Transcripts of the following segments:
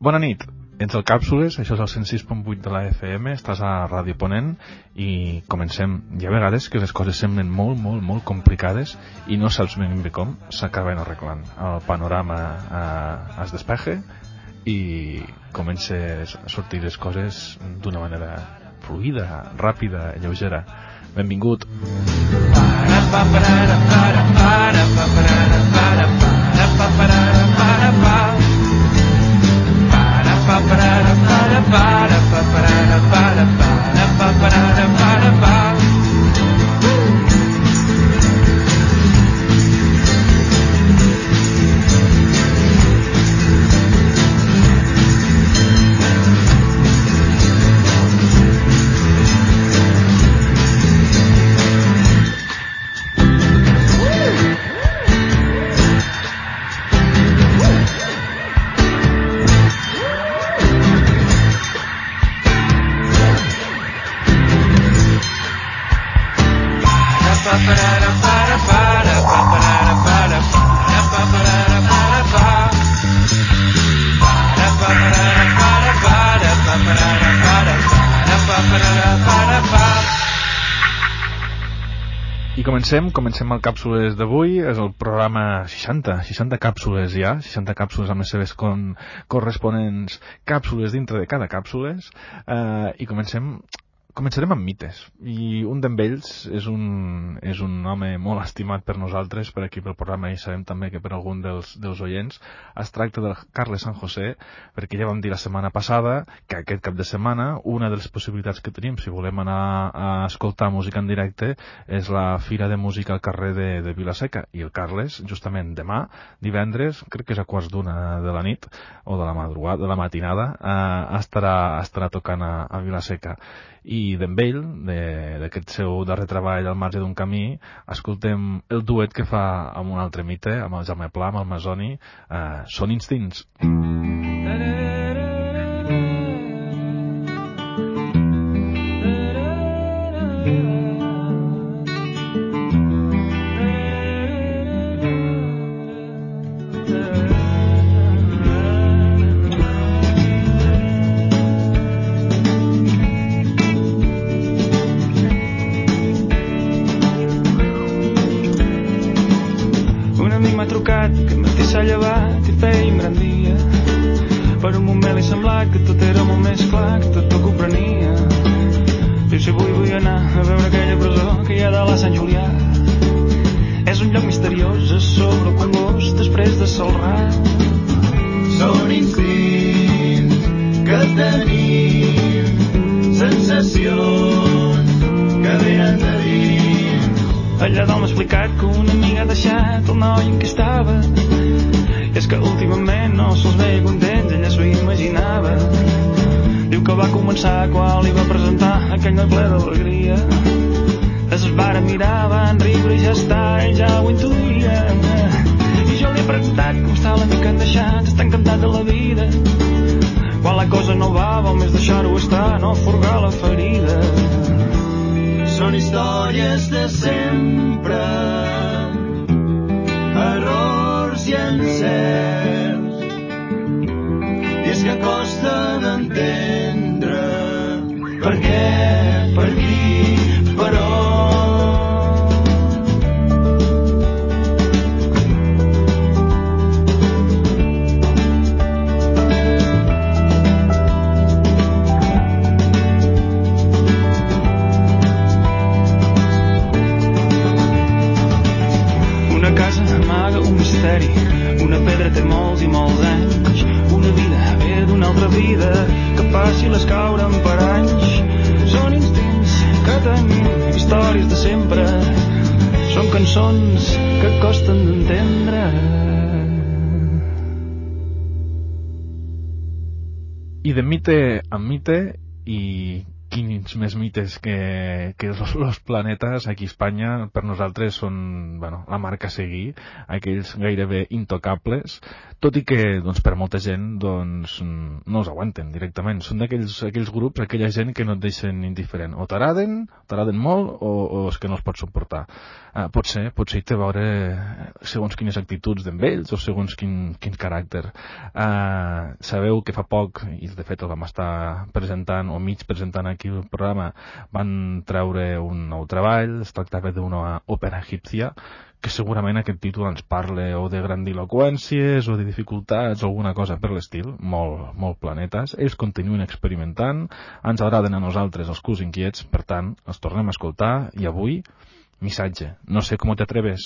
Bona nit, ets al Càpsules, això és el 106.8 de la FM, estàs a Ràdio Ponent i comencem. Hi ha vegades que les coses semblen molt complicades i no saps ben bé com s'acaben arreglant. El panorama es despeja i comences a sortir les coses d'una manera fluida, ràpida, lleugera. Benvingut. I comencem el Càpsules d'avui. És el programa 60 càpsules ja, 60 càpsules amb les seves corresponents càpsules dintre de cada càpsules, i començarem amb mites, i un d'ells és un home molt estimat per nosaltres, per aquí pel programa, i sabem també que per algun dels oients. Es tracta del Carles San José, perquè ja vam dir la setmana passada que aquest cap de setmana una de les possibilitats que tenim, si volem anar a escoltar música en directe, és la Fira de Música al carrer de Vila-seca, i el Carles, justament demà, divendres, crec que és a 1:15 de la nit, o de la madrugada, de la matinada, estarà tocant a Vila-seca. I d'en ell, d'aquest seu darrer treball al marge d'un camí, escoltem el duet que fa amb un altre mite, amb el Jaume Pla, amb el Masoni, Són instints. Que el matí s'ha llevat i feia un gran dia. Per un moment li semblava que tot era molt més clar, que tot ho comprenia. Diu, si vull anar a veure aquella presó que hi ha de la Sant Julià. És un lloc misteriós a sobre el Congost després de Celrà. Són instints que tenim, sensacions que venen de dins. Allà dalt m'ha explicat que una amiga ha deixat el noi en què estava. I és que últimament no se'ls veia contents, ella s'ho imaginava. Diu que va començar quan li va presentar aquell noi ple d'alegria. Es vara mirar, van riure i ja està, ell ja ho intuïa. I jo li he preguntat com està l'amic que han deixat, està encantat de la vida. Quan la cosa no va, vol més deixar-ho estar, no furgar la ferida. Són històries de sempre, errors i encerts, i és que costa d'entendre per què, per qui, per on. Una pedra té molts i molts anys, una vida ve d'una altra vida, que passi les cauren per anys. Són instints que tenim, històries de sempre, són cançons que costen d'entendre. I de mite en mite, i quins més mites que los planetes aquí a Espanya per nosaltres són la marca a seguir, aquells gairebé intocables, tot i que per molta gent no els aguanten directament. Són aquells grups, aquella gent que no et deixen indiferent. O t'agraden molt o és que no els pots suportar. Potser hi té a veure segons quines actituds d'en ells o segons quin caràcter. Sabeu que fa poc, i de fet el vam estar presentant o mig presentant aquí el programa, van treure un nou treball. Es tractava d'una òpera egípcia, que segurament aquest títol ens parla o de grandiloqüències o de dificultats o alguna cosa per l'estil, molt planetes. Ells continuen experimentant, ens agraden a nosaltres els cus inquiets, per tant, els tornem a escoltar i avui, missatge, no sé com te atreves.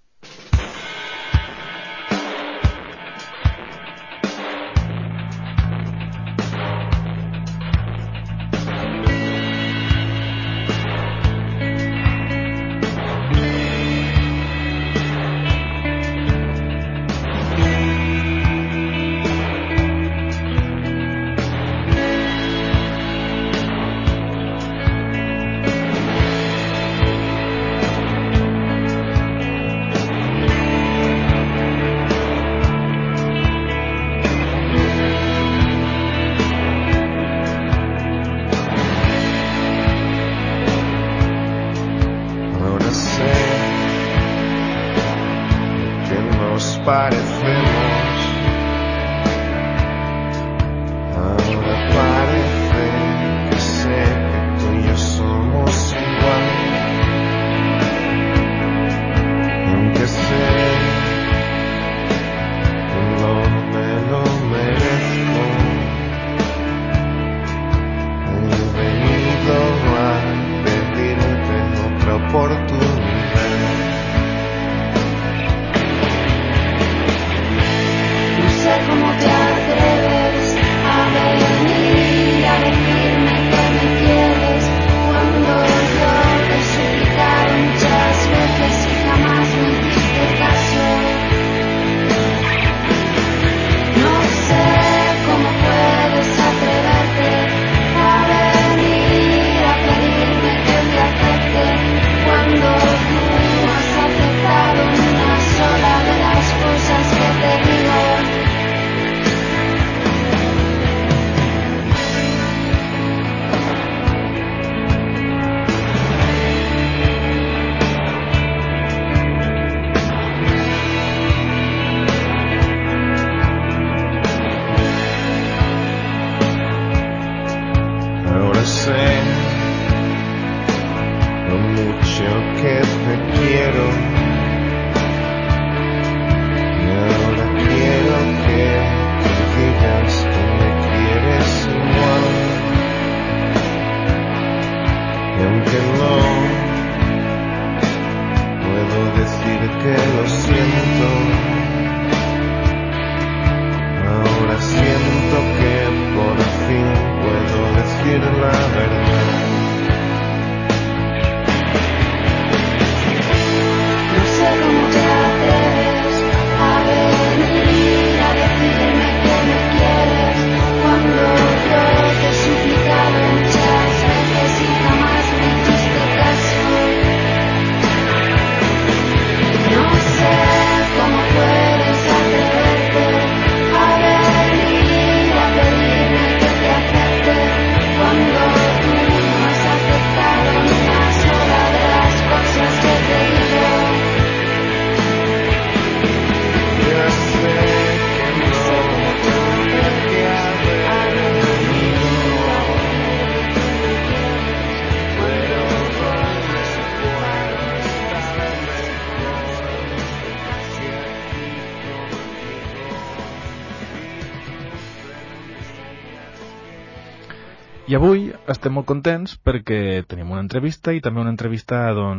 I avui estem molt contents perquè tenim una entrevista i també una entrevista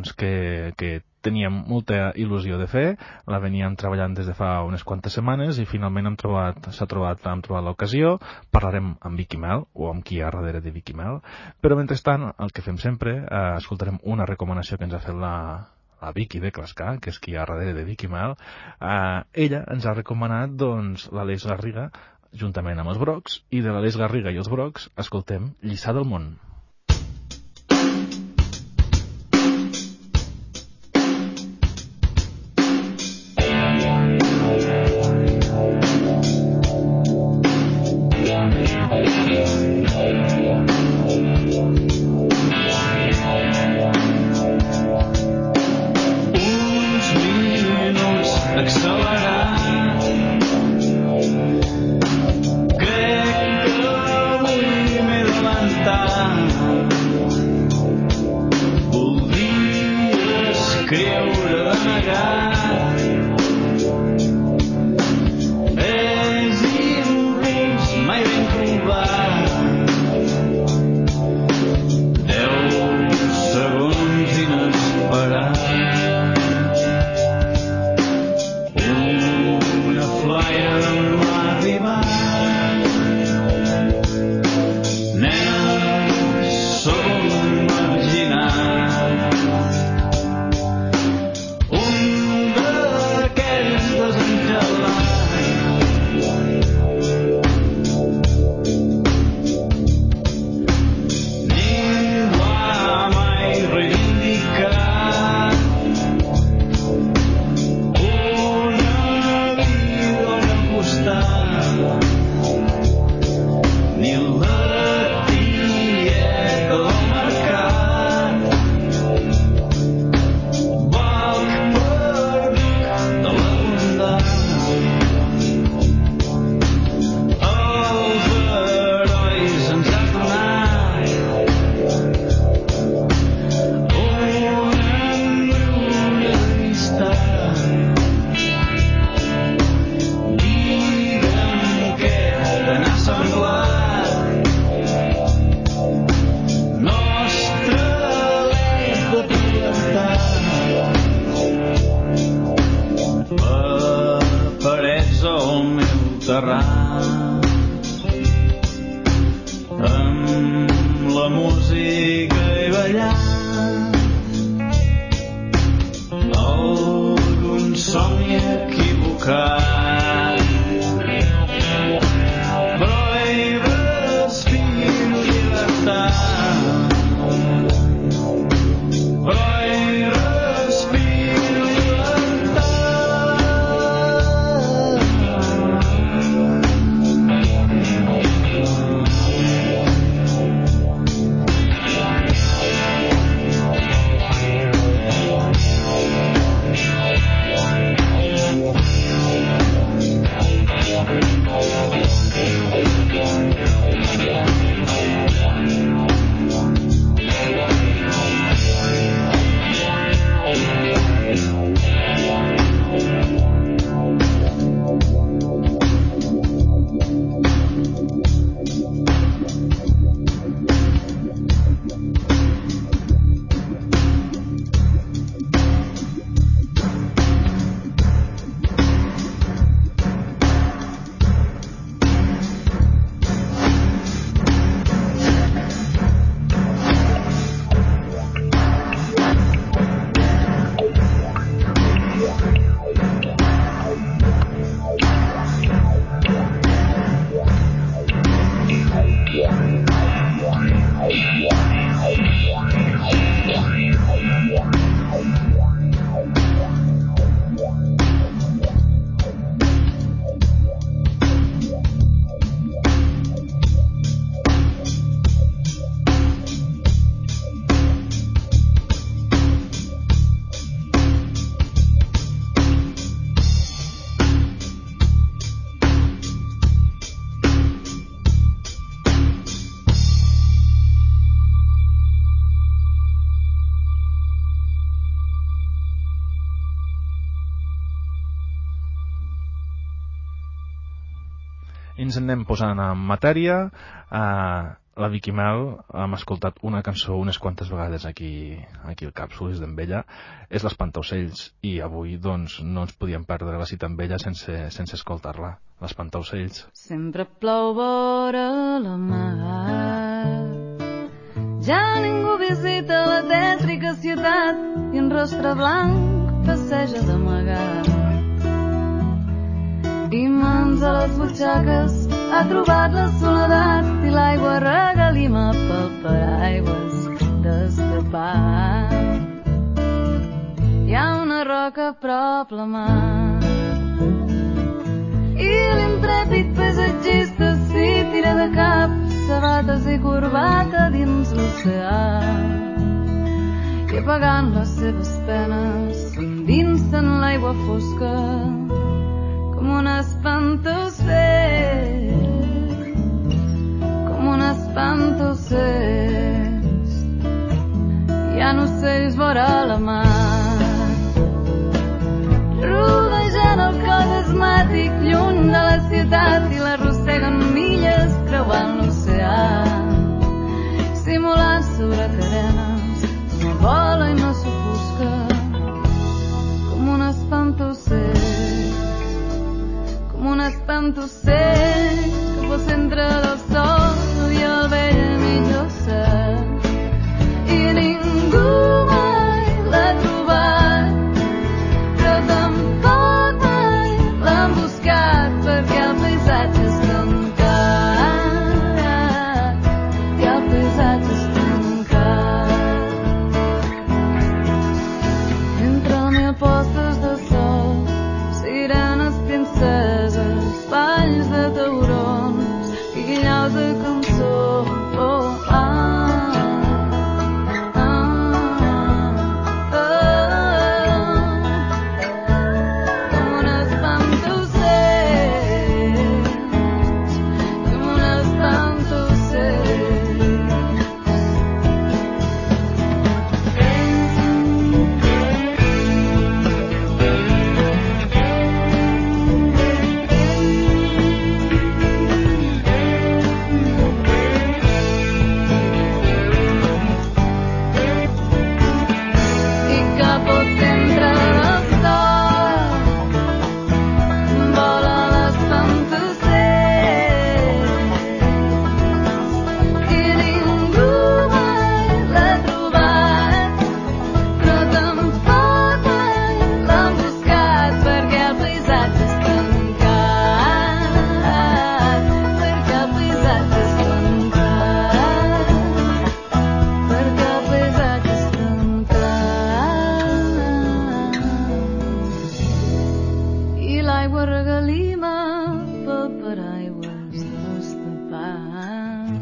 que teníem molta il·lusió de fer, la veníem treballant des de fa unes quantes setmanes i finalment hem trobat l'ocasió. Parlarem amb Vicky Mel o amb qui hi ha darrere de Vicky Mel, però mentrestant el que fem sempre, escoltarem una recomanació que ens ha fet la Vicky de Clascar, que és qui hi ha darrere de Vicky Mel. Ella ens ha recomanat l'Aleix Garriga juntament amb els Brocs, i de l'Aleix Garriga i els Brocs escoltem Lliçà del món. Montserrat, amb la música he ballat algun somni equivocat, però he respirat llibertat, però he respirat llibertat. Ens anem posant en matèria. La Vicky Mel hem escoltat una cançó unes quantes vegades aquí al Càpsules d'en Vella, és l'Espantaocells, i avui doncs no ens podíem perdre la cita amb ella sense escoltar-la, l'Espantaocells. Sempre plou vora la mar, ja ningú visita la tètrica ciutat i un rostre blanc passeja d'amagat. I mans a les butxaques ha trobat la soledat i l'aigua regalima pel paraigües d'escapar. Hi ha una roca a prop la mar i l'intrèpid paisatgista s'hi tira de cap, sabates i corbata dins l'oceà, i apagant les seves penes s'endinsa en l'aigua fosca com un espantaocells, com un espantaocells. Hi ha ocells vora la mar, rodejant el cos asmàtic lluny de la ciutat i l'arrosseguen milles creuant l'oceà, simulant sobre cadenes no vola i no s'ofusca com un espantaocells, com un espantaocells que pel centre del sol havia el vell a Millosa i ningú mai l'ha trobat, però tampoc mai l'han buscat perquè el paisatge és tancat, i el paisatge és tancat. Entre mil postes de sol, sirenes, princeses, valls de taurons i guillau l'aigua regalima pel paraigües destapat.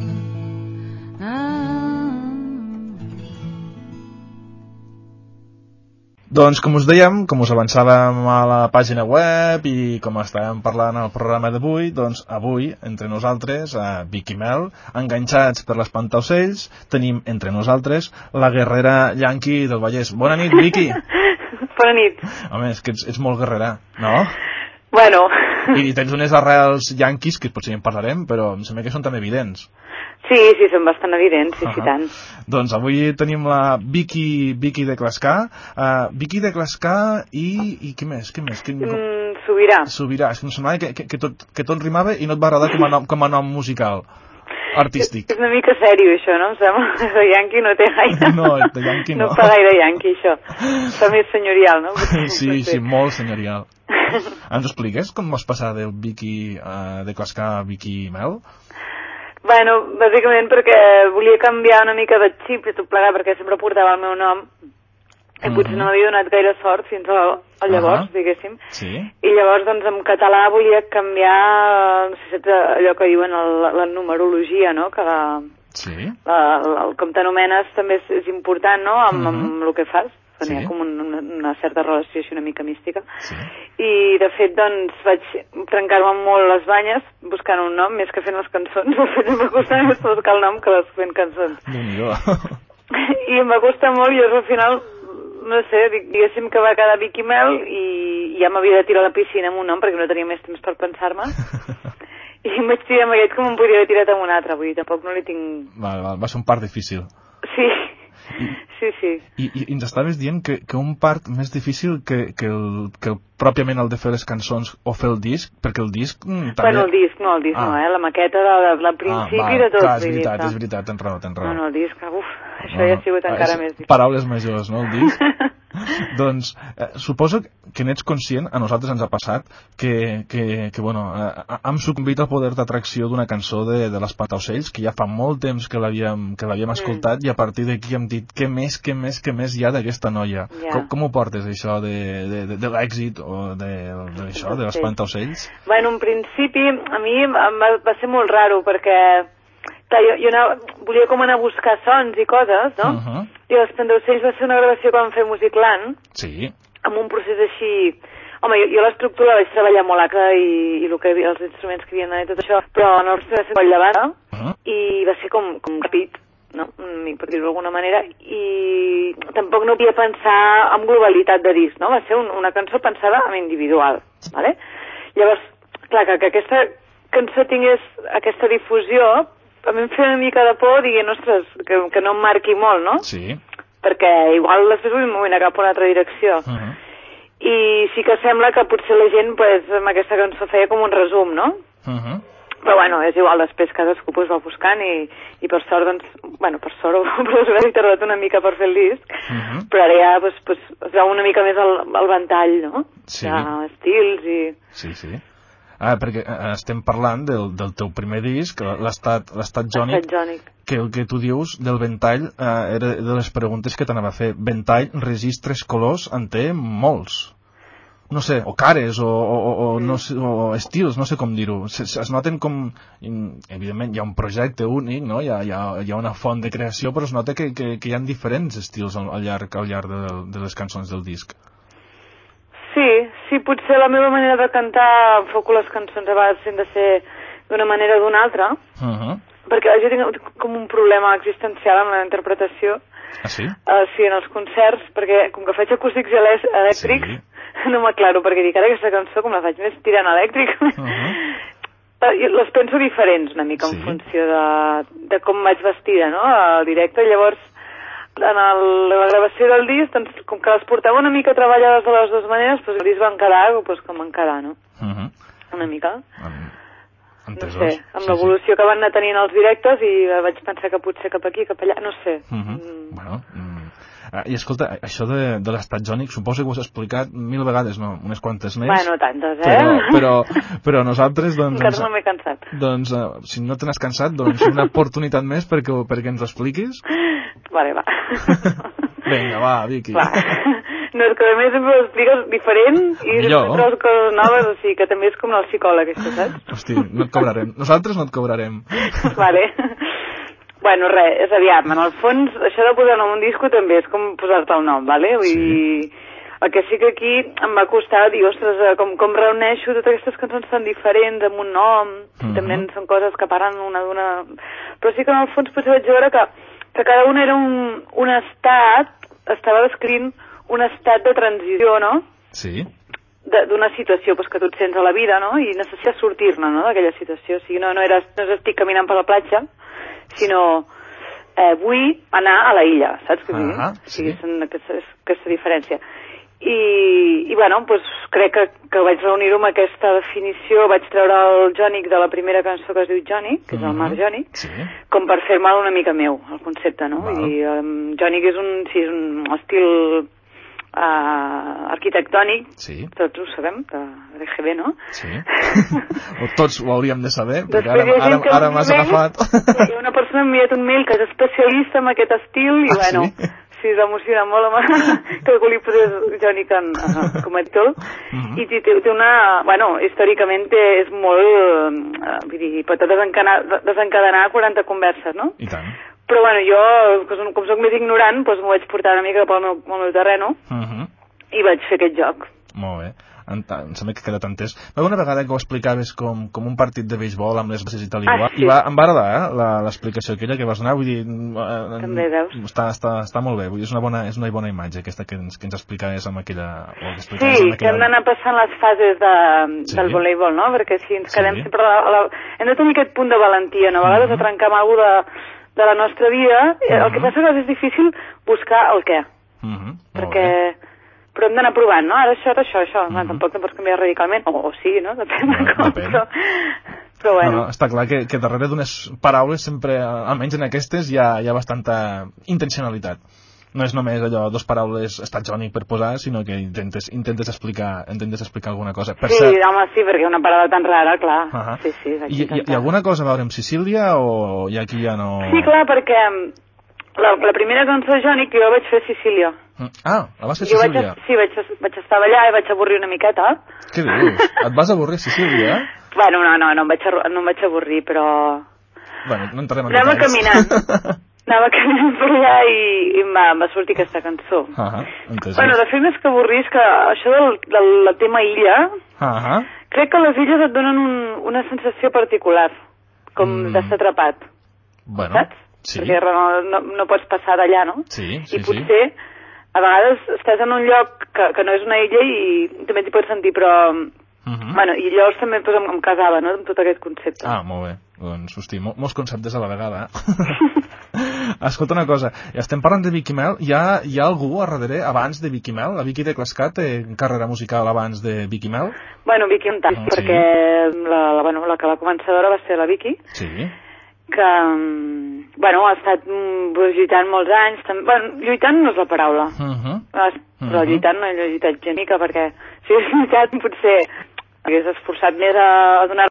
Doncs, com us dèiem, com us avançàvem a la pàgina web i com estàvem parlant al programa d'avui, doncs avui, entre nosaltres, a Vic i Mel, enganxats per l'espantaocells, tenim entre nosaltres la guerrera Yankee del Vallès. Bona nit, Vicky! Bona nit. Home, és que ets molt guerrera, no? Bueno. I tens unes arrels yanquis, que potser en parlarem, però em sembla que són també evidents. Sí, són bastant evidents, sí, tant. Doncs avui tenim la Vicky de Clascar. Vicky de Clascar i què més? Sobirà. Sobirà. És que em semblava que tot rimava i no et va agradar com a nom musical. Artístic. És una mica sèrio, això, no? Em sembla. De Yankee no té gaire. No, de Yankee no. No fa gaire Yankee, això. Està més senyorial, no? Sí, molt senyorial. Ens expliques com vas passar del Vicky de Clascar a Vicky Mel? Bueno, bàsicament perquè volia canviar una mica de xip i tot plegar, perquè sempre portava el meu nom i potser no m'havia donat gaire sort fins a llavors, diguéssim. Sí. I llavors, doncs, en català volia canviar, no sé si saps allò que diuen la numerologia, no? Que com t'anomenes també és important, no? Amb el que fas. Hi ha com una certa relació així una mica mística. Sí. I, de fet, doncs, vaig trencar-me molt les banyes buscant un nom, més que fent les cançons. Em va costar més buscar el nom que les fent cançons. I em va costar molt, i al final, no sé, diguéssim que va quedar Vicky Mel i ja m'havia de tirar a la piscina amb un nom perquè no tenia més temps per pensar-me. I em vaig tirar amb aquest com em podria haver tirat amb un altre, vull dir, tampoc no li tinc... Va ser un part difícil. Sí. I ens estaves dient que un part més difícil que pròpiament el de fer les cançons o fer el disc, perquè el disc també... Bueno, el disc no, la maqueta del principi de tot. Clar, és veritat, tens raó. No, el disc, això ja ha sigut encara més difícil. Paraules majors, no, el disc? Doncs, suposo que n'ets conscient, a nosaltres ens ha passat, que bueno, hem sucumbit al poder d'atracció d'una cançó de l'Espantaocells, que ja fa molt temps que l'havíem escoltat, i a partir d'aquí hem dit, què més hi ha d'aquesta noia? Com ho portes, això de l'èxit o d'això, de l'Espantaocells? Bueno, en principi, a mi va ser molt raro, perquè jo volia com anar a buscar sons i coses, no? I l'Espantaocells va ser una gravació que vam fer Musicland, amb un procés així... Home, jo l'estructura vaig treballar molt acre i els instruments que havien anat i tot això, però en el procés va ser molt llevada i va ser com ràpid, no? Per dir-ho d'alguna manera, i tampoc no podia pensar en globalitat de disc, no? Va ser una cançó pensada en individual, ¿vale? Llavors, clar, que aquesta cançó tingués aquesta difusió, a mi em feia una mica de por dient, ostres, que no em marqui molt, no? Sí. Perquè igual després vull moure cap a una altra direcció. I sí que sembla que potser la gent, pues, amb aquesta cançó feia com un resum, no? Però bueno, és igual, després cadascú va buscant i per sort, doncs, bueno, per sort he tardat una mica per fer el disc, però ara ja es veu una mica més el ventall, no? Sí. Estils i... Sí. Perquè estem parlant del teu primer disc, l'estat jònic, que el que tu dius del ventall era de les preguntes que t'anava a fer. Ventall, registres, colors, en té molts. No sé, o cares, o estils, no sé com dir-ho. Es noten com... Evidentment, hi ha un projecte únic, no? Hi ha una font de creació, però es nota que hi ha diferents estils al llarg de les cançons del disc. Sí, potser la meva manera de cantar enfoco les cançons a vegades hem de ser d'una manera o d'una altra, perquè jo tinc com un problema existencial amb la interpretació. Sí, en els concerts, perquè com que faig acústics i elèctrics, no m'aclaro, perquè dic, ara aquesta cançó com la faig més tirant elèctric, les penso diferents una mica en funció de com vaig vestida, no?, al directe. Llavors, en la gravació del disc, doncs, com que les portava una mica treballades de les dues maneres, doncs el disc van quedar com van quedar, no? Una mica. Entesos. No sé, amb l'evolució que van anar tenint els directes i vaig pensar que potser cap aquí, cap allà, no sé. Bueno, i escolta, això de l'estat jònic suposo que ho has explicat 1000 vegades, no? Unes quantes més. Bueno, tantes, però nosaltres, doncs... Encara no m'he cansat. Doncs, si no te n'has cansat, doncs una oportunitat més perquè ens ho expliquis. Vale, va. Vinga, va, Vicky. Va. No, és que a més sempre ho expliques diferent i sempre trobes coses noves, o sigui que també és com el psicòleg, això, saps? Hosti, no et cobrarem. Nosaltres no et cobrarem. Vale. Bueno, res, és aviam, en el fons, això de posar nom a un disco també és com posar-te el nom, vale? Vull dir, el que sí que aquí em va costar dir, ostres, com reuneixo totes aquestes cançons tan diferents amb un nom, també són coses que parlen una d'una... Però sí que en el fons potser vaig veure que cada un era un estat, estava descrivint un estat de transició, no? Sí. D'una situació pues, que tu et sents a la vida, no? I necessites sortir-ne, no?, d'aquella situació. O sigui, no és estic caminant per la platja, sinó vull anar a la illa, saps què vull dir? O sigui, és aquesta diferència. I bueno, pues, crec que vaig reunir-ho amb aquesta definició, vaig treure el jònic de la primera cançó que es diu Jònic, que és el Marc Jònic, com per fer-me'l una mica meu, el concepte, no? Vull dir, Jònic és un estil arquitectònic, tots ho sabem, de RGB, no? Sí. O tots ho hauríem de saber, perquè ara m'has agafat. Hi ha una persona m'ha enviat un mail que és especialista en aquest estil i bueno... Sí, s'emociona molt amb que algú li posés Jònic com a títol. I té una... Bueno, històricament és molt... vull dir, pot desencadenar 40 converses, no? I tant. Però bueno, jo, com soc més ignorant, doncs m'ho vaig portar una mica pel meu terreno i vaig fer aquest joc. Molt bé. Em sembla que queda tant és. Una vegada que ho explicaves com un partit de béisbol amb les bases i tal, em va agradar l'explicació aquella que vas donar, vull dir... També veus. Està molt bé, vull dir, és una bona imatge aquesta que ens explicaves amb aquella... Sí, que hem d'anar passant les fases del voleibol, no? Perquè si ens quedem sempre... Hem de tenir aquest punt de valentia, no? A vegades a trencar amb alguna de la nostra vida, el que passa és difícil buscar el què. Perquè... Però hem d'anar provant, no? Ara això. Tampoc no pots canviar radicalment. O sí, no? Depèn de com. Però bueno. No, està clar que darrere d'unes paraules sempre, almenys en aquestes, hi ha bastanta intencionalitat. No és només allò, dos paraules estat jònic per posar, sinó que intentes explicar alguna cosa. Home, sí, perquè una paraula tan rara, clar. Sí, hi ha alguna cosa a veure amb Sicília o aquí ja no... Sí, clar, perquè la primera cançó de Jònic jo vaig fer a Sicília. La vas fer a Sicília? Sí, vaig estar allà i vaig avorrir una miqueta. Què dius? Et vas avorrir a Sicília? Bueno, no em vaig avorrir, però... Bueno, no entrarem en detalls. Anava caminant per allà i em va sortir aquesta cançó. Bueno, de fet, més que avorrir, és que això del tema illa, crec que les illes et donen una sensació particular, com d'estar atrapat. Bueno, saps? Sí. Perquè no pots passar d'allà, no? Sí. I potser, a vegades, estàs en un lloc que no és una illa i també t'hi pots sentir, però... Bueno, i llavors també em casava, no?, amb tot aquest concepte. Molt bé. Doncs, hosti, molts conceptes a la vegada. Escolta una cosa, estem parlant de Vicky Mel. Hi ha algú a darrere, abans de Vicky Mel? La Vicky de Clascat té carrera musical abans de Vicky Mel? Bueno, Vicky un tant, perquè la començadora va ser la Vicky. Sí. Que, bueno, ha estat lluitant molts anys. Lluitant no és la paraula. Però lluitant no he lluitat gens mica, perquè si hagués lluitat potser hagués esforçat més a donar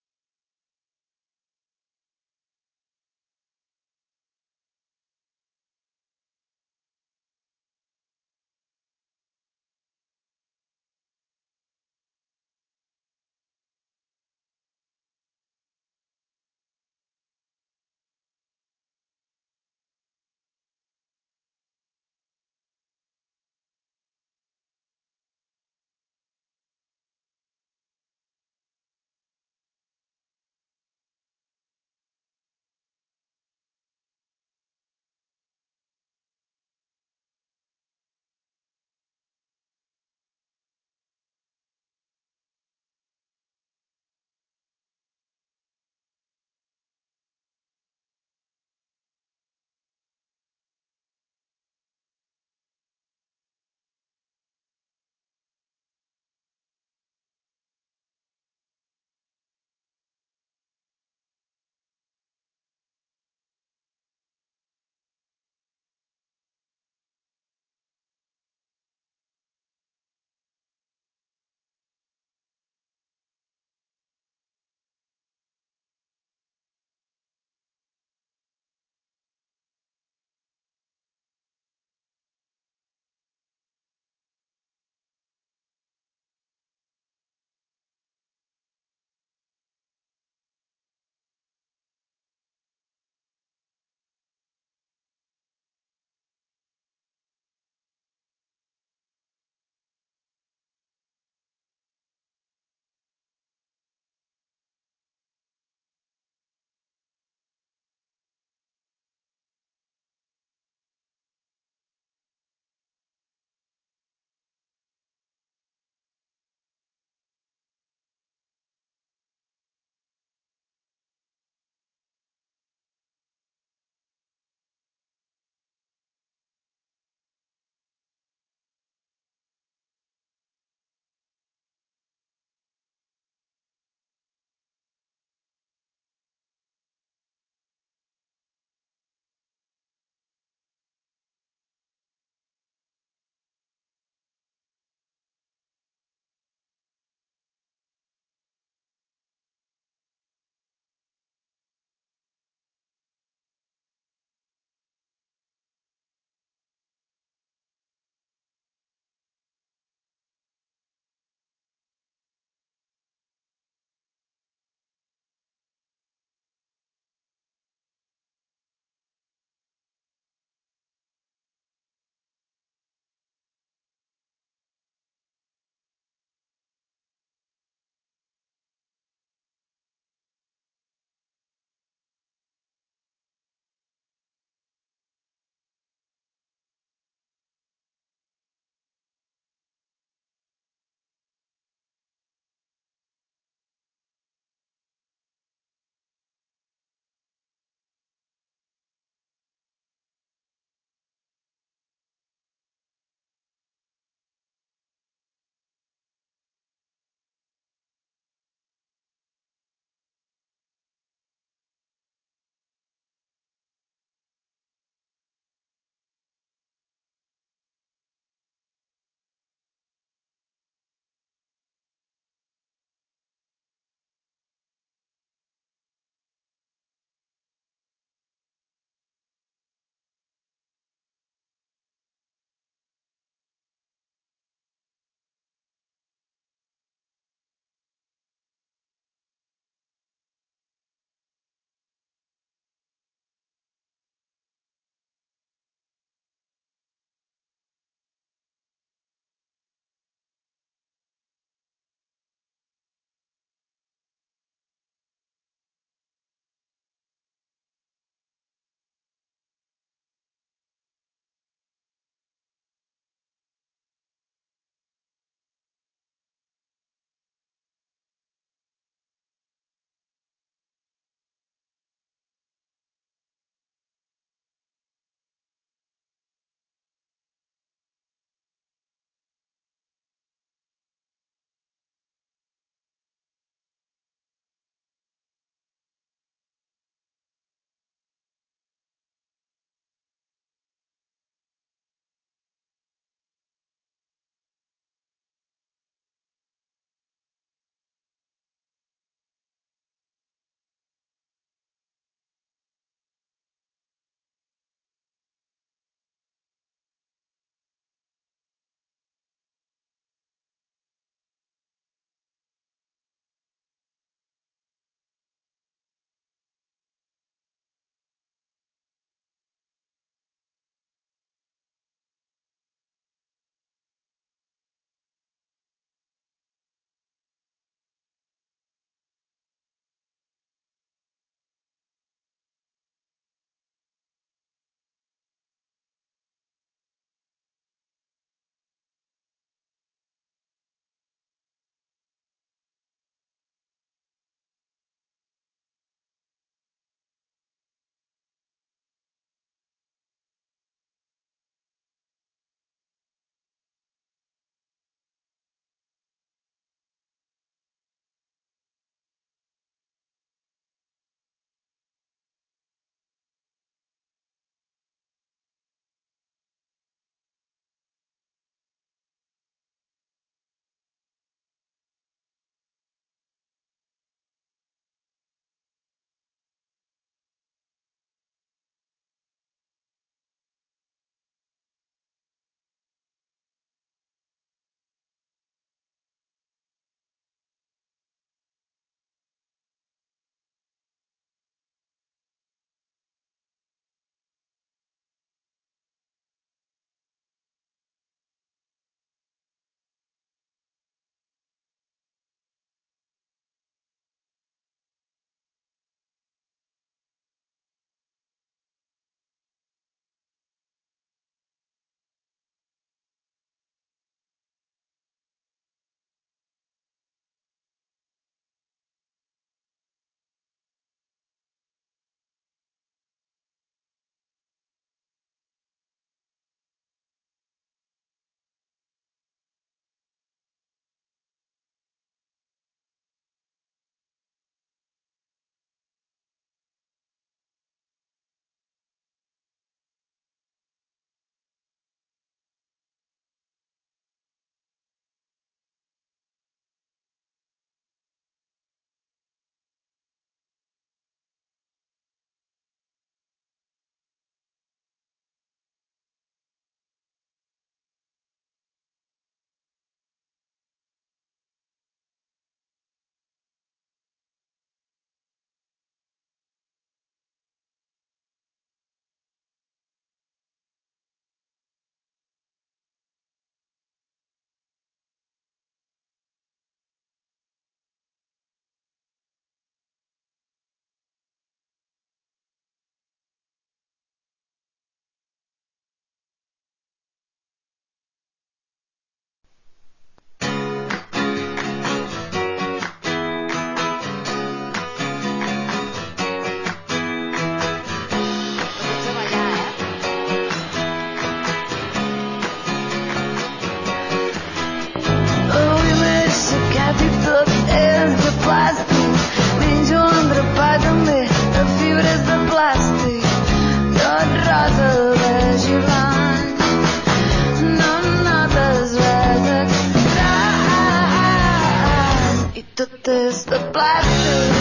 tot és de plàstic.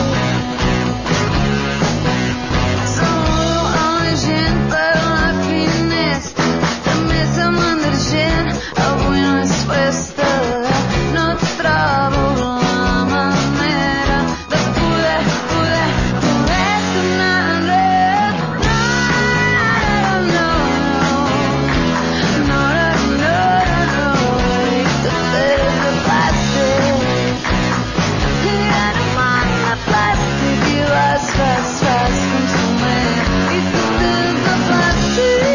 Saludo a la gent per la finestra, també semblen d'argent, avui no és festa. No trobo la manera de poder tornar enrere. No, i tot és de plàstic. I ara món de plàstic i vas consumir. I tot és de plàstic.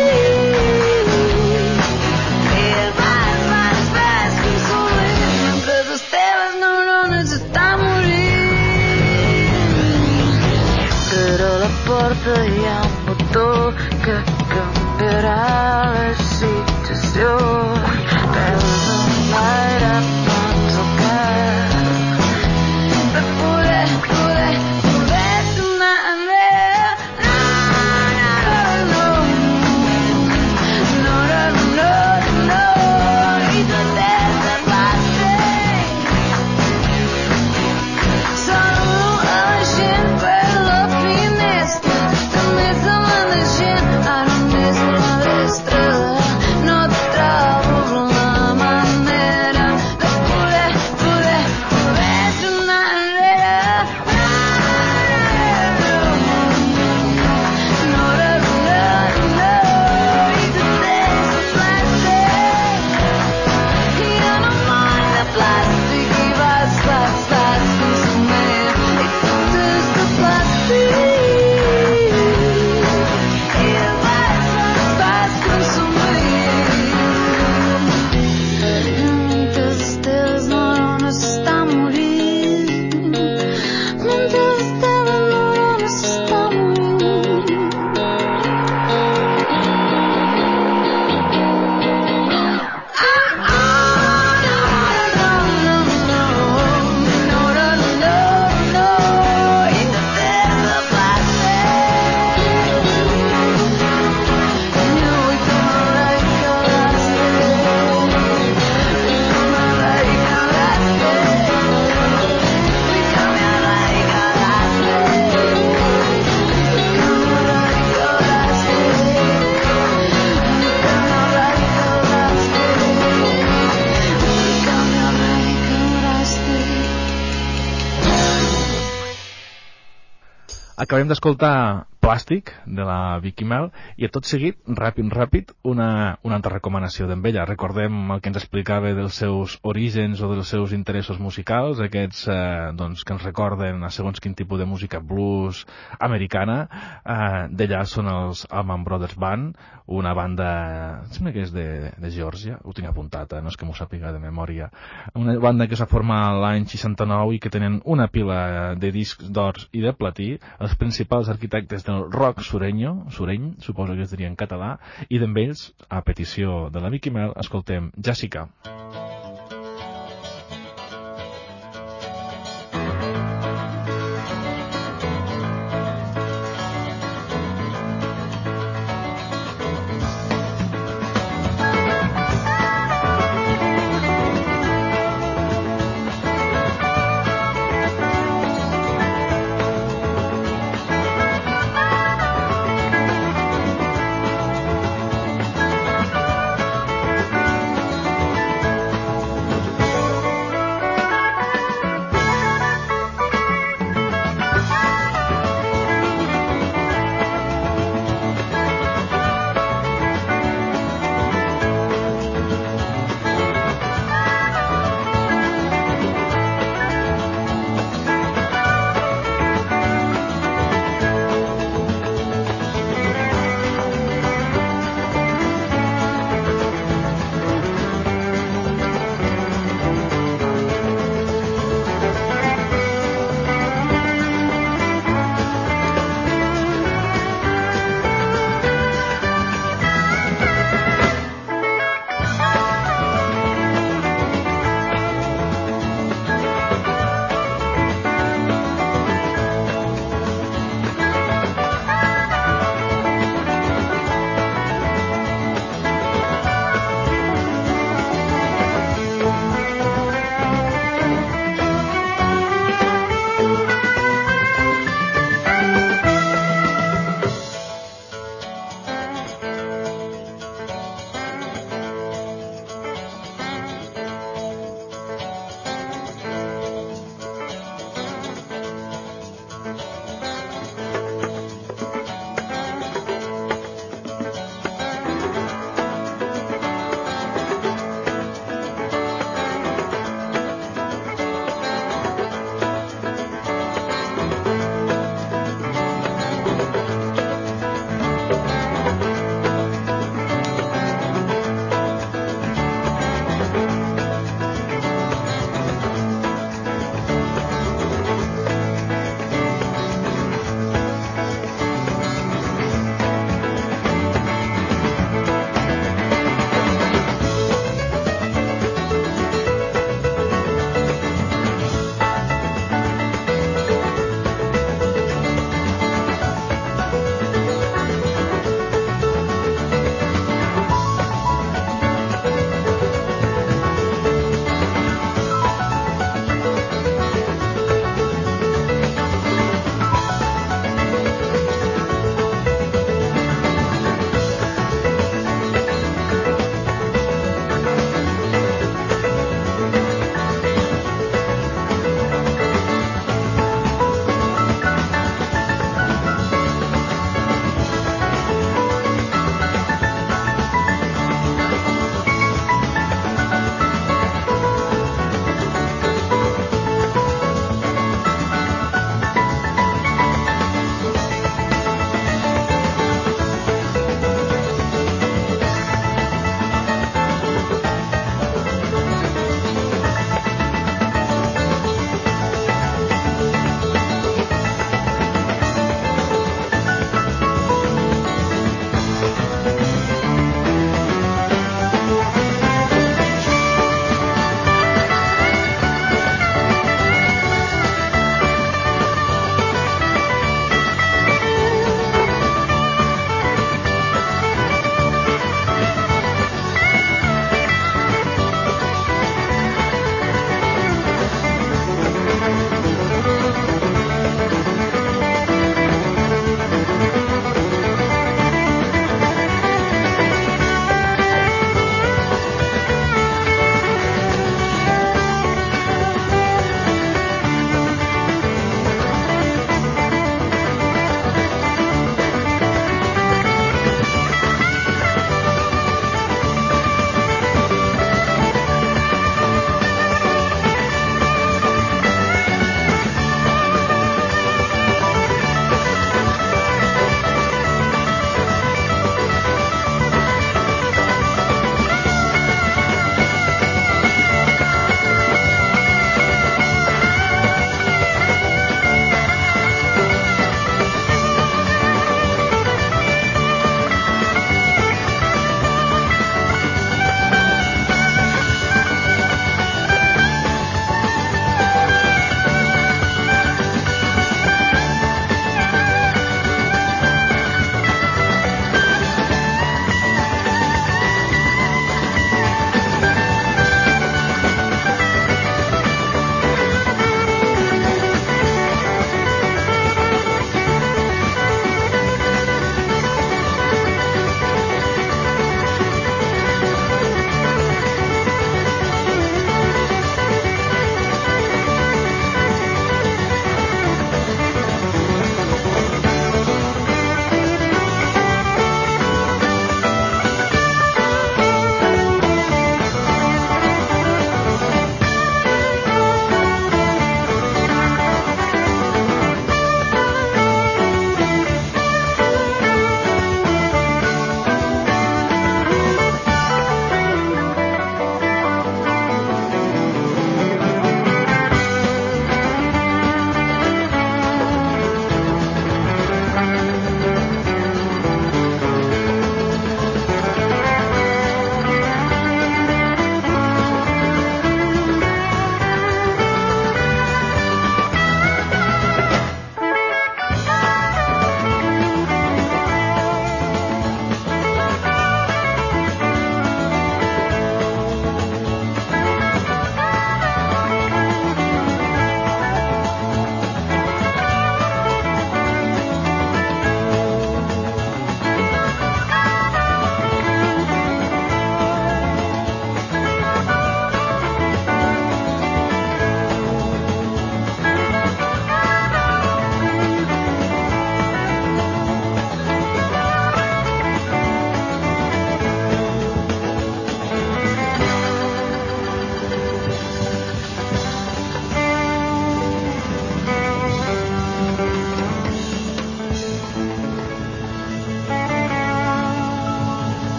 I vas consumir mentre les teves neurones estan morint. Però a la porta hi ha un botó que canviarà la situació. Peus en l'aire, mans al cap, per poder tornar enrere. No, i tot és de plàstic. Saludo a la gent per la finestra, també semblen de gent, ara només a la destra. No trobo la manera de poder tornar enrere. I tot és de plàstic. I en un món de plàstic i vas consumir. I tot és de plàstic. I vas consumir. Mentre les teves neurones s'estan morint. Mentre les teves neurones s'estan morint. I tot és de plàstic. Jo vull tornar i quedar-se. Vull tornar i quedar-se. Vull canviar i quedar-se. Vull canviar i quedar-se. Vull canviar i quedar-se. Vull canviar i quedar-se. Acabem d'escoltar Plàstic, de la Vicky Mel, i a tot seguit, ràpid, una altra recomanació d'en ella. Recordem el que ens explicava dels seus orígens o dels seus interessos musicals, aquests que ens recorden a segons quin tipus de música blues americana. D'allà són els Allman Brothers Band, una banda, sembla que és de Geòrgia, ho tinc apuntat, no és que m'ho sàpiga de memòria. Una banda que es va formar l'any 69 i que tenen una pila de discs d'or i de platí, els principals arquitectes del rock sureny, suposo que es diria en català, i d'en ells, a petició de la Vicky Mel, escoltem Jessica.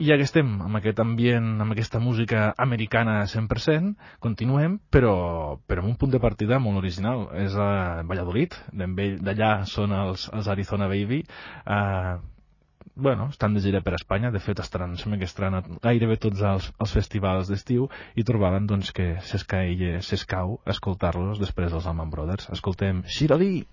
I ja que estem amb aquest ambient, amb aquesta música americana 100%, continuem, però amb un punt de partida molt original. És a Valladolid, d'allà són els Arizona Baby. Estan de gira per Espanya, de fet sembla que estaran gairebé tots els festivals d'estiu i trobaven que s'escau escoltar-los després dels Allman Brothers. Escoltem Shirley!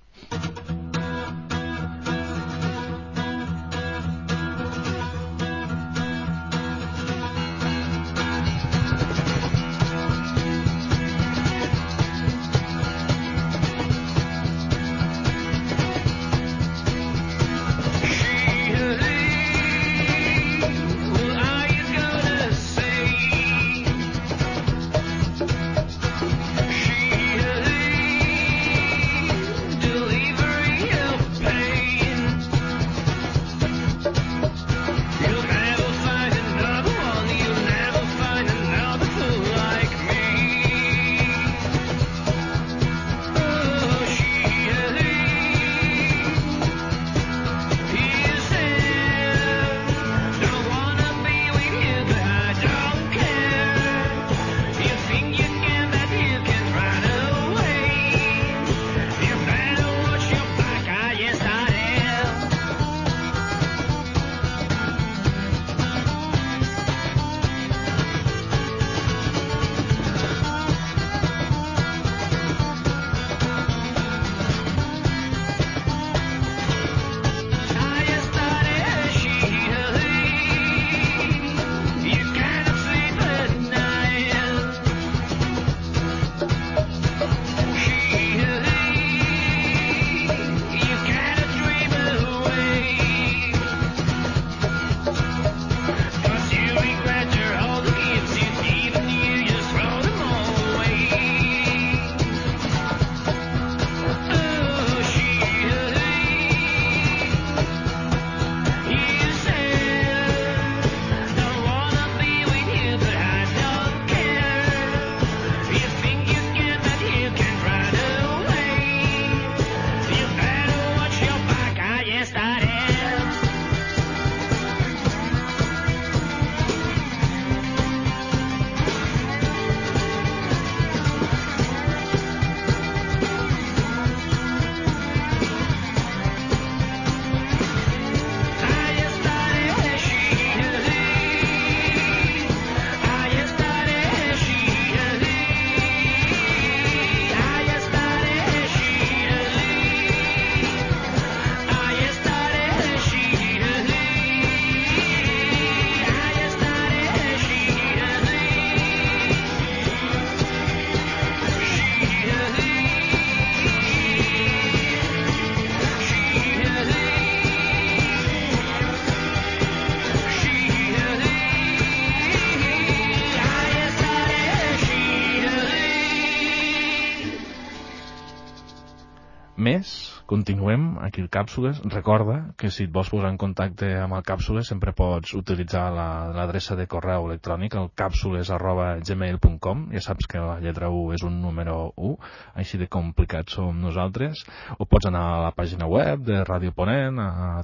Continuem aquí al Càpsules. Recorda que si et vols posar en contacte amb el Càpsules sempre pots utilitzar l'adreça de correu electrònic, el capsules@gmail.com. Ja saps que la lletra U és un número 1, així de complicats som nosaltres. O pots anar a la pàgina web de Ràdio Ponent, a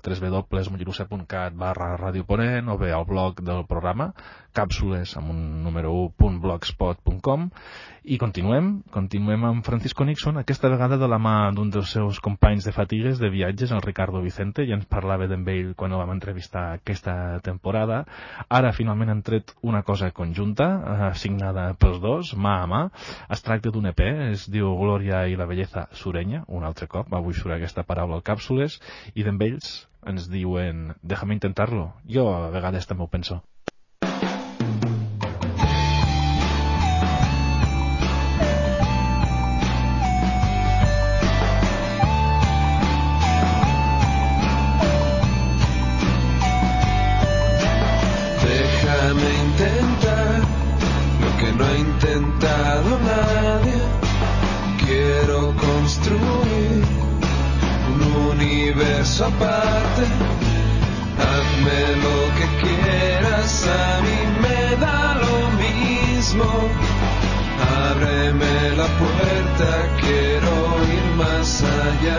www.mollerussa.cat/radioponent, o bé al blog del programa, càpsules amb un número 1.blogspot.com. I continuem amb Francisco Nixon, aquesta vegada de la mà d'un dels seus companys de fatigues, de viatges, el Ricardo Vicente. Ja ens parlava d'en ell quan el vam entrevistar aquesta temporada. Ara finalment han tret una cosa conjunta, signada pels dos, mà a mà. Es tracta d'un EP, es diu Glòria i la belleza sureña. Un altre cop va vull aquesta paraula al Càpsules, i d'en ells ens diuen déjame intentarlo. Jo a vegades també ho penso. Intentar lo que no ha intentado nadie. Quiero construir un universo aparte. Hazme lo que quieras, a mí me da lo mismo. Ábreme la puerta, quiero ir más allá.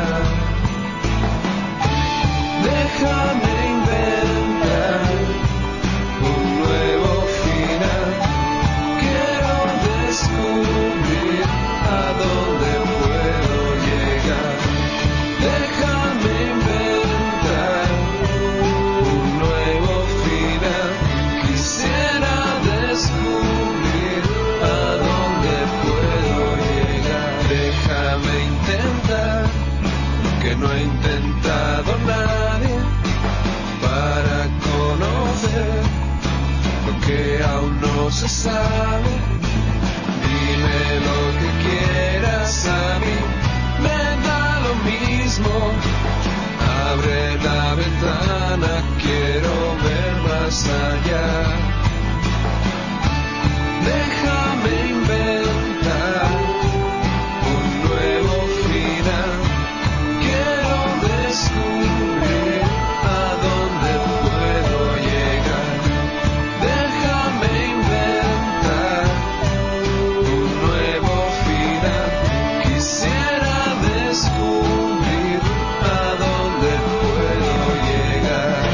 Déjame inventar un que no ha intentado nadie para conocer lo que aún no se sabe. Dime lo que quieras, a mí me da lo mismo. Abre la ventana, quiero ver más allá. Déjame inventar un nuevo final. Quiero descubrir a dónde puedo llegar. Déjame inventar un nuevo final. Quisiera descubrir a dónde puedo llegar.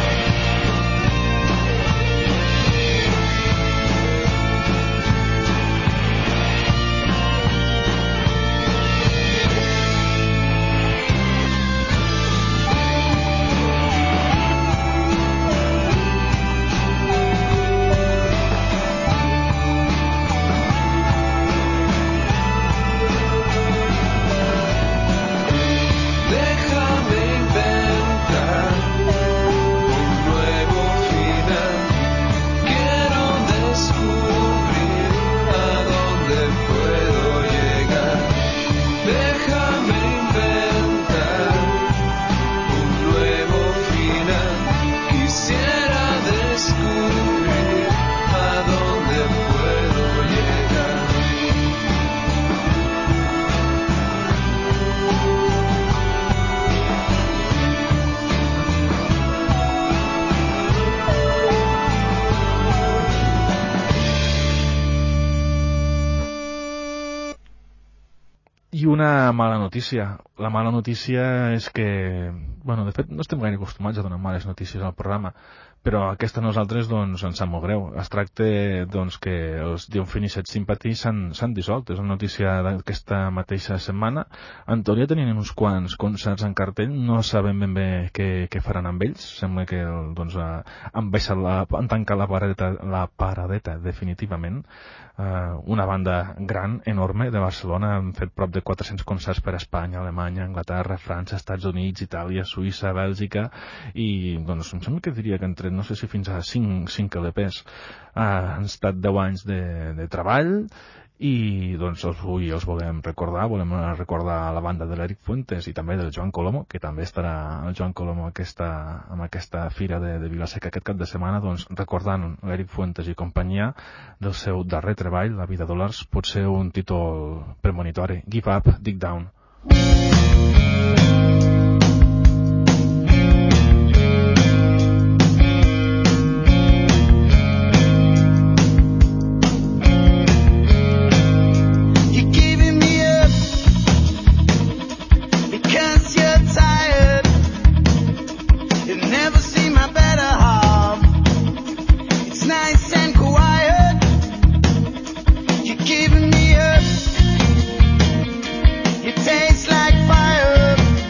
Déjame inventar un nuevo final. Quiero descubrir a dónde puedo llegar. Déjame inventar un nuevo final. Quisiera descubrir a dónde puedo llegar. I una mala notícia. La mala notícia és que, bueno, de fet no estem gaire acostumats a donar males notícies al programa, però aquesta a nosaltres doncs ens sap molt greu. Es tracta doncs que els The Unfinished Sympathy s'han dissolt. És una notícia d'aquesta mateixa setmana. En teoria tenien uns quants concerts en cartell, no sabem ben bé què faran amb ells. Sembla que doncs han tancat la paradeta definitivament. Una banda gran, enorme, de Barcelona. Han fet prop de 400 concerts per Espanya, Alemanya, Anglaterra, França, Estats Units, Itàlia, Suïssa, Bèlgica, i doncs em sembla que diria que entre no sé si fins a 5 LPs. Han estat 10 anys de treball i doncs avui els volem recordar la banda de l'Eric Fuentes i també del Joan Colomo, que també estarà el Joan Colomo amb aquesta fira de Vilaseca aquest cap de setmana, doncs recordant l'Eric Fuentes i companyia del seu darrer treball, La vida dòlars, pot ser un títol premonitori. Give up, dig down. Taste like fire.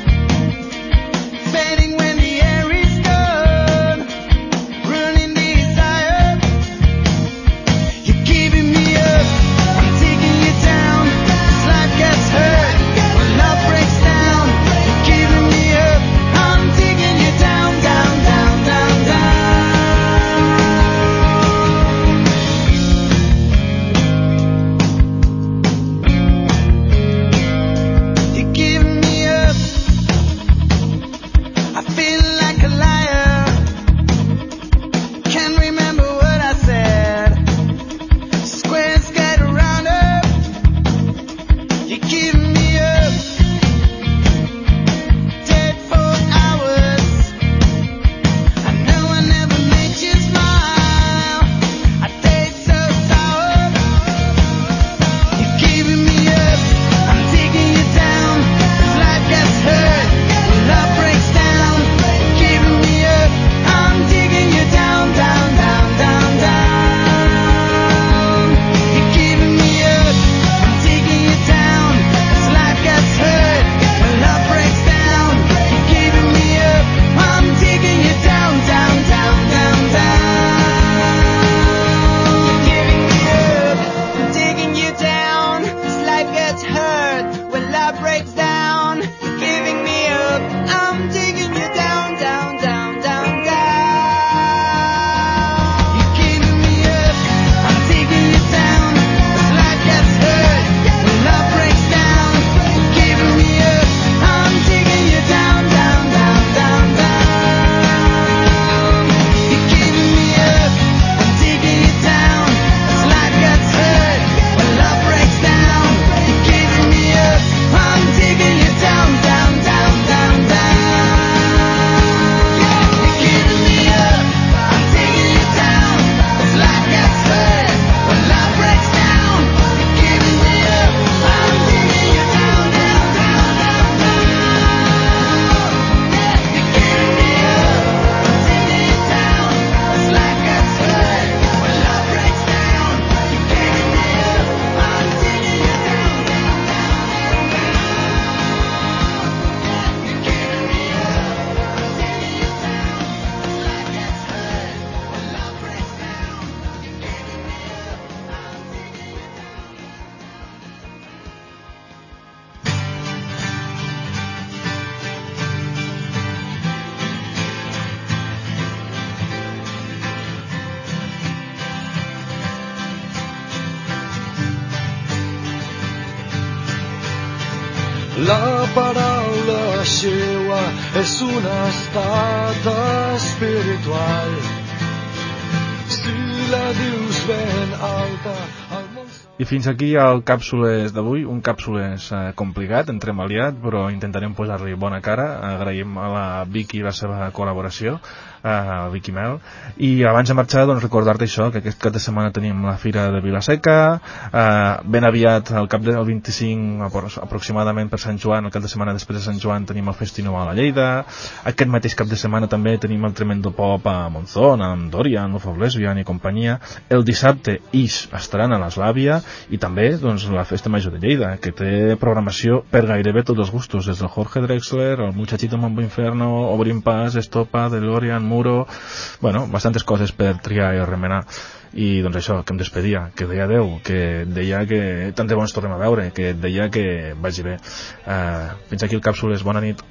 paraula seua és un estat espiritual. Si la dius ben alta, el món... I fins aquí el Càpsules d'avui, un Càpsules complicat, entremaliat, però intentarem posar-li bona cara. Agraïm a la Vicky la seva col·laboració, a Vicky Mel. I abans de marxar, doncs, recordar-te això, que aquest cap de setmana tenim la Fira de Vilaseca, ben aviat, el cap del 25, aproximadament per Sant Joan, el cap de setmana després de Sant Joan, tenim el Festinoval a Lleida. Aquest mateix cap de setmana també tenim el Tremendo Pop a Monzón, amb Dorian, Love of Lesbian i companyia. El dissabte Ix estaran a l'Eslàvia, i també doncs, la Festa Major de Lleida, que té programació per gairebé tots els gustos, des del Jorge Drexler, el Muchachito Mambo Inferno, Obrim Pas, Estopa, DeLorean, Muro, bueno, bastantes coses per triar i remenar. I doncs això, que em despedia, que deia adeu, que deia que tant de bo ens tornem a veure, que deia que vagi bé. Fins aquí el Càpsules, bona nit.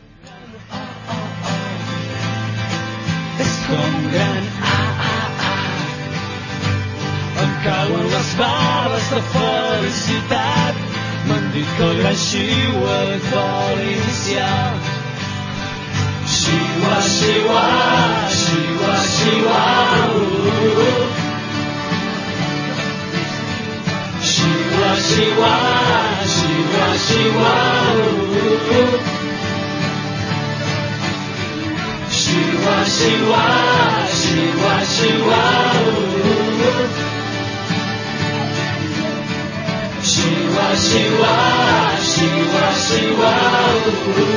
És com gran em cauen les bales de felicitat. M'han dit que el gran xiuet vol iniciar. Xiua, xiua, xiua, xiua, xiua, xiua, xiua, xiua, xiua, xiua, xiua, xiua, Shiwa, shiwa, shiwa, shiwa,